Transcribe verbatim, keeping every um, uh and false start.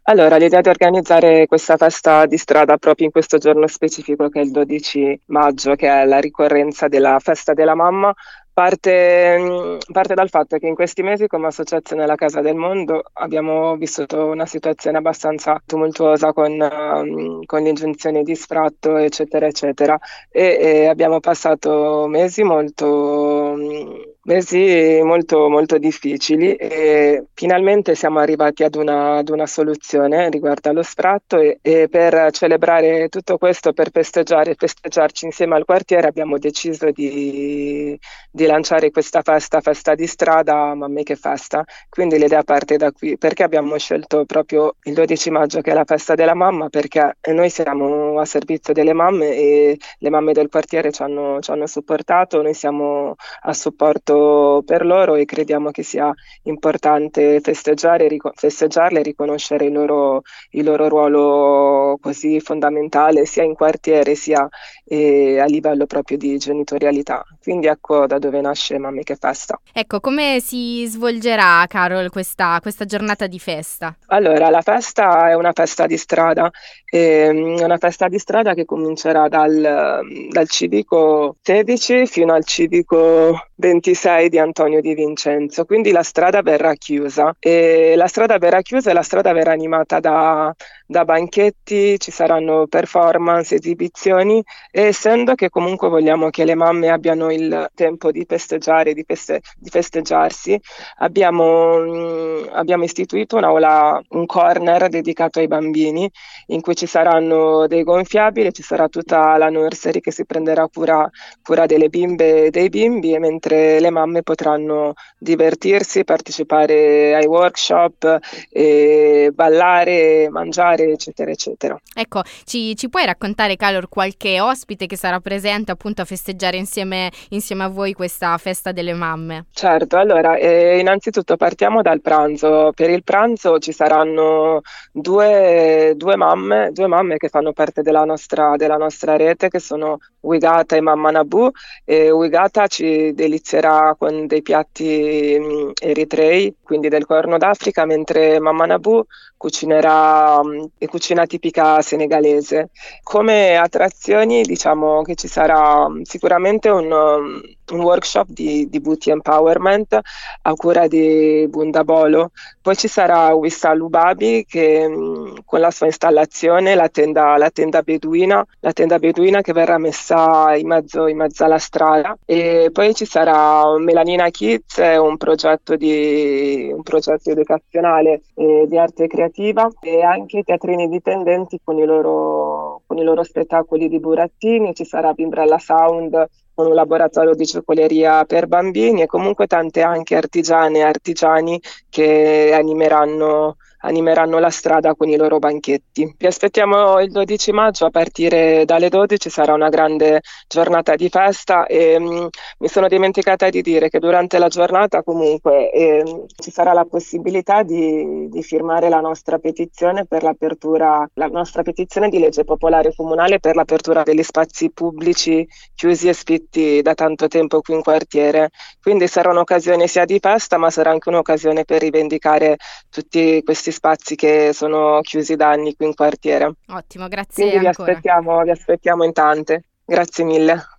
Allora, l'idea di organizzare questa festa di strada proprio in questo giorno specifico, che è il dodici maggio, che è la ricorrenza della festa della mamma, parte, mh, parte dal fatto che in questi mesi come associazione La Casa del Mondo abbiamo vissuto una situazione abbastanza tumultuosa con, ehm, con l'ingiunzione di sfratto, eccetera, eccetera, e, e abbiamo passato mesi molto, mh, mesi molto, molto difficili e finalmente siamo arrivati ad una, ad una soluzione riguardo allo sfratto e, e per celebrare tutto questo, per festeggiare, festeggiarci insieme al quartiere, abbiamo deciso di, di lanciare questa festa, festa di strada, Mamme che festa. Quindi l'idea parte da qui. Perché abbiamo scelto proprio il dodici maggio, che è la festa della mamma? Perché noi siamo a servizio delle mamme e le mamme del quartiere ci hanno, ci hanno supportato, noi siamo a supporto per loro e crediamo che sia importante festeggiare, rico- festeggiarle e riconoscere il loro, il loro ruolo così fondamentale sia in quartiere sia eh, a livello proprio di genitorialità. Quindi ecco da dove nasce Mamme che festa. Ecco, come si svolgerà, Carol, questa, questa giornata di festa? Allora, la festa è una festa di strada, ehm, è una festa di strada che comincerà dal, dal civico sedici fino al civico ventisei di Antonio Di Vincenzo, quindi la strada verrà chiusa e la strada verrà chiusa e la strada verrà animata da, da banchetti, ci saranno performance, esibizioni e essendo che comunque vogliamo che le mamme abbiano il tempo di festeggiare, di, feste- di festeggiarsi, abbiamo, mh, abbiamo istituito un'aula, un corner dedicato ai bambini in cui ci saranno dei gonfiabili, ci sarà tutta la nursery che si prenderà cura, cura delle bimbe e dei bimbi, e mentre le mamme potranno divertirsi, partecipare ai workshop, e ballare, mangiare, eccetera, eccetera. Ecco, ci, ci puoi raccontare, Carol, qualche ospite che sarà presente appunto a festeggiare insieme, insieme a voi questa festa delle mamme? Certo, allora, eh, innanzitutto partiamo dal pranzo. Per il pranzo ci saranno due, due mamme, due mamme che fanno parte della nostra, della nostra rete, che sono Wigata e Mamma Nabu. E Wigata ci delizierà con dei piatti mh, eritrei, quindi del Corno d'Africa, mentre Mamma Nabu cucinerà mh, e cucina tipica senegalese. Come attrazioni, diciamo che ci sarà mh, sicuramente un, um, un workshop di, di Booty Empowerment a cura di Bundabolo. Poi ci sarà Wissal Lubabi che mh, con la sua installazione, la tenda, la tenda beduina, la tenda beduina che verrà messa in mezzo, in mezzo alla strada. E poi ci sarà Melanina Kids, è un progetto, di, un progetto educazionale e di arte creativa, e anche i teatrini dipendenti con i loro, con i loro spettacoli di burattini. Ci sarà Bimbrella Sound con un laboratorio di cioccolaria per bambini e comunque tante anche artigiane e artigiani che animeranno, animeranno la strada con i loro banchetti. Vi aspettiamo il dodici maggio a partire dalle dodici, sarà una grande giornata di festa e mh, mi sono dimenticata di dire che durante la giornata comunque ehm, ci sarà la possibilità di, di firmare la nostra petizione per l'apertura, la nostra petizione di legge popolare comunale per l'apertura degli spazi pubblici chiusi e sfitti da tanto tempo qui in quartiere. Quindi sarà un'occasione sia di festa, ma sarà anche un'occasione per rivendicare tutti questi spazi che sono chiusi da anni qui in quartiere. Ottimo, grazie Quindi vi ancora. aspettiamo, vi aspettiamo in tante. Grazie mille.